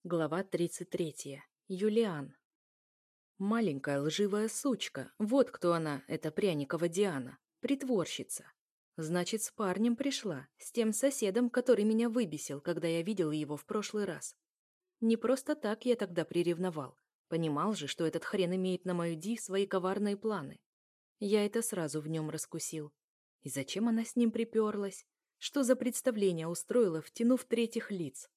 Глава 33. Юлиан. Маленькая лживая сучка. Вот кто она, эта Пряникова Диана. Притворщица. Значит, с парнем пришла. С тем соседом, который меня выбесил, когда я видел его в прошлый раз. Не просто так я тогда приревновал. Понимал же, что этот хрен имеет на мою Ди свои коварные планы. Я это сразу в нем раскусил. И зачем она с ним приперлась? Что за представление устроила, втянув третьих лиц?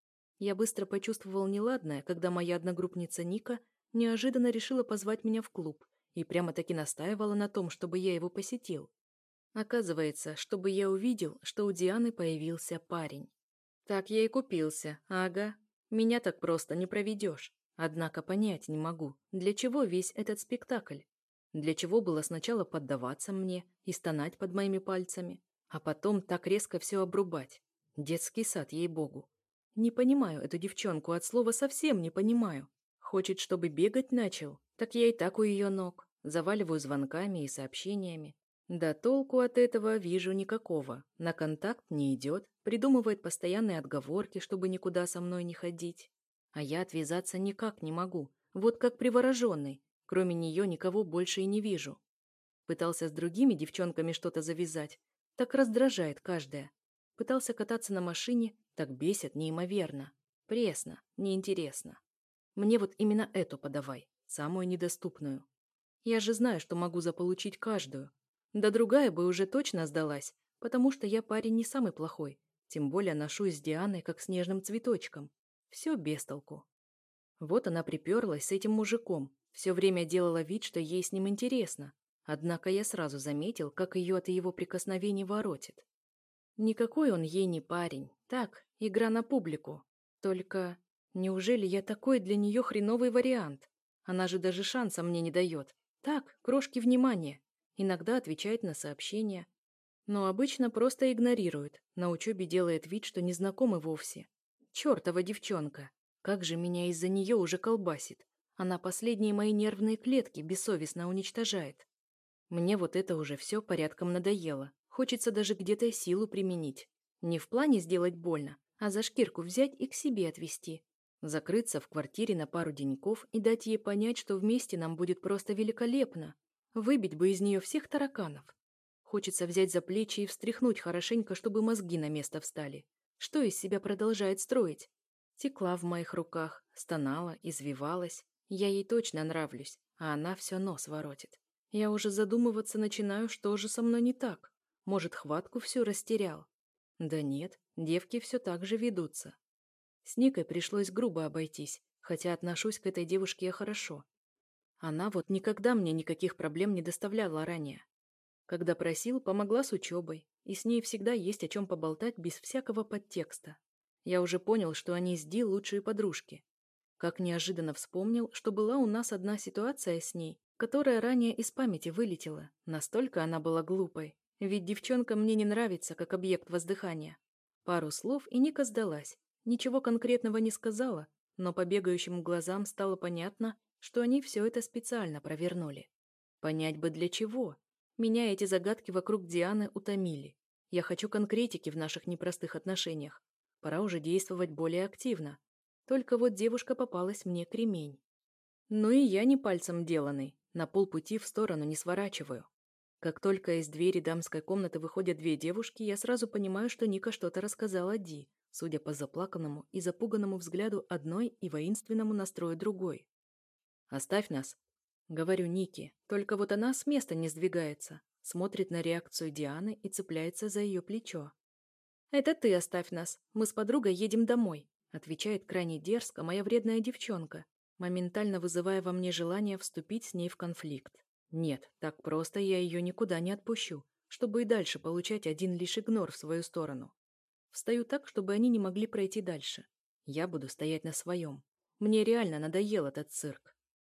Я быстро почувствовал неладное, когда моя одногруппница Ника неожиданно решила позвать меня в клуб и прямо-таки настаивала на том, чтобы я его посетил. Оказывается, чтобы я увидел, что у Дианы появился парень. Так я и купился, ага. Меня так просто не проведешь. Однако понять не могу, для чего весь этот спектакль? Для чего было сначала поддаваться мне и стонать под моими пальцами, а потом так резко все обрубать? Детский сад, ей-богу. Не понимаю эту девчонку, от слова совсем не понимаю. Хочет, чтобы бегать начал? Так я и так у ее ног. Заваливаю звонками и сообщениями. Да толку от этого вижу никакого. На контакт не идет, придумывает постоянные отговорки, чтобы никуда со мной не ходить. А я отвязаться никак не могу. Вот как привороженный. Кроме нее никого больше и не вижу. Пытался с другими девчонками что-то завязать. Так раздражает каждая. Пытался кататься на машине, так бесит неимоверно. Пресно, неинтересно. Мне вот именно эту подавай, самую недоступную. Я же знаю, что могу заполучить каждую. Да другая бы уже точно сдалась, потому что я парень не самый плохой. Тем более ношусь с Дианой, как с нежным цветочком. Все без толку. Вот она приперлась с этим мужиком. Все время делала вид, что ей с ним интересно. Однако я сразу заметил, как ее от его прикосновений воротит. Никакой он ей не парень. Так, игра на публику. Только неужели я такой для нее хреновый вариант? Она же даже шанса мне не дает. Так, крошки внимания. Иногда отвечает на сообщения. Но обычно просто игнорирует. На учебе делает вид, что не знакомы вовсе. Чертова девчонка. Как же меня из-за нее уже колбасит. Она последние мои нервные клетки бессовестно уничтожает. Мне вот это уже все порядком надоело. Хочется даже где-то силу применить. Не в плане сделать больно, а за шкирку взять и к себе отвезти. Закрыться в квартире на пару деньков и дать ей понять, что вместе нам будет просто великолепно. Выбить бы из нее всех тараканов. Хочется взять за плечи и встряхнуть хорошенько, чтобы мозги на место встали. Что из себя продолжает строить? Текла в моих руках, стонала, извивалась. Я ей точно нравлюсь, а она все нос воротит. Я уже задумываться начинаю, что же со мной не так. Может, хватку всю растерял? Да нет, девки все так же ведутся. С Никой пришлось грубо обойтись, хотя отношусь к этой девушке я хорошо. Она вот никогда мне никаких проблем не доставляла ранее. Когда просил, помогла с учебой, и с ней всегда есть о чем поболтать без всякого подтекста. Я уже понял, что они с Ди лучшие подружки. Как неожиданно вспомнил, что была у нас одна ситуация с ней, которая ранее из памяти вылетела. Настолько она была глупой. Ведь девчонка мне не нравится, как объект воздыхания. Пару слов, и Ника сдалась. Ничего конкретного не сказала, но по бегающим глазам стало понятно, что они все это специально провернули. Понять бы для чего. Меня эти загадки вокруг Дианы утомили. Я хочу конкретики в наших непростых отношениях. Пора уже действовать более активно. Только вот девушка попалась мне кремень. Ну и я не пальцем деланный, на полпути в сторону не сворачиваю. Как только из двери дамской комнаты выходят две девушки, я сразу понимаю, что Ника что-то рассказала Ди, судя по заплаканному и запуганному взгляду одной и воинственному настрою другой. «Оставь нас», — говорю Нике, только вот она с места не сдвигается, смотрит на реакцию Дианы и цепляется за ее плечо. «Это ты оставь нас, мы с подругой едем домой», отвечает крайне дерзко моя вредная девчонка, моментально вызывая во мне желание вступить с ней в конфликт. Нет, так просто я ее никуда не отпущу, чтобы и дальше получать один лишь игнор в свою сторону. Встаю так, чтобы они не могли пройти дальше. Я буду стоять на своем. Мне реально надоел этот цирк.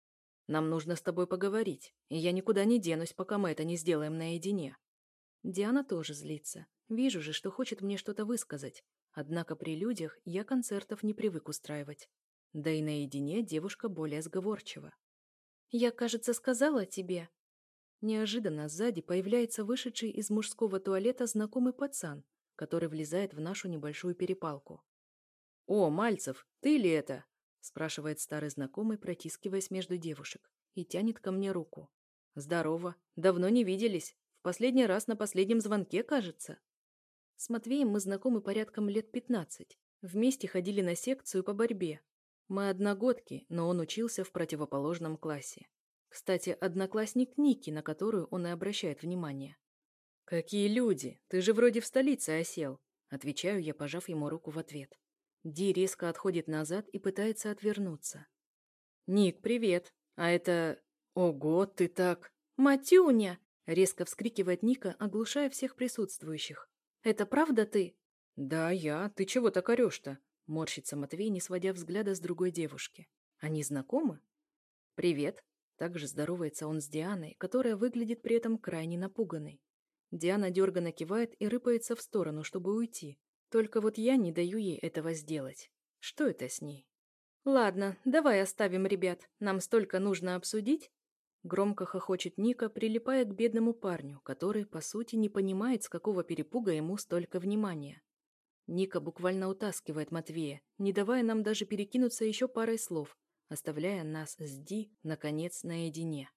Нам нужно с тобой поговорить, и я никуда не денусь, пока мы это не сделаем наедине. Диана тоже злится. Вижу же, что хочет мне что-то высказать. Однако при людях я концертов не привык устраивать. Да и наедине девушка более сговорчива. «Я, кажется, сказала тебе...» Неожиданно сзади появляется вышедший из мужского туалета знакомый пацан, который влезает в нашу небольшую перепалку. «О, Мальцев, ты ли это?» – спрашивает старый знакомый, протискиваясь между девушек, и тянет ко мне руку. «Здорово. Давно не виделись. В последний раз на последнем звонке, кажется». С Матвеем мы знакомы порядком лет 15. Вместе ходили на секцию по борьбе. Мы одногодки, но он учился в противоположном классе. Кстати, одноклассник Ники, на которую он и обращает внимание. «Какие люди! Ты же вроде в столице осел!» Отвечаю я, пожав ему руку в ответ. Ди резко отходит назад и пытается отвернуться. «Ник, привет! А это... Ого, ты так...» «Матюня!» — резко вскрикивает Ника, оглушая всех присутствующих. «Это правда ты?» «Да, я. Ты чего так орешь-то?» — морщится Матвей, не сводя взгляда с другой девушки. «Они знакомы?» «Привет!» — также здоровается он с Дианой, которая выглядит при этом крайне напуганной. Диана дерганно кивает и рыпается в сторону, чтобы уйти. Только вот я не даю ей этого сделать. Что это с ней? «Ладно, давай оставим ребят. Нам столько нужно обсудить». Громко хохочет Ника, прилипая к бедному парню, который, по сути, не понимает, с какого перепуга ему столько внимания. Ника буквально утаскивает Матвея, не давая нам даже перекинуться еще парой слов, оставляя нас с Ди, наконец, наедине.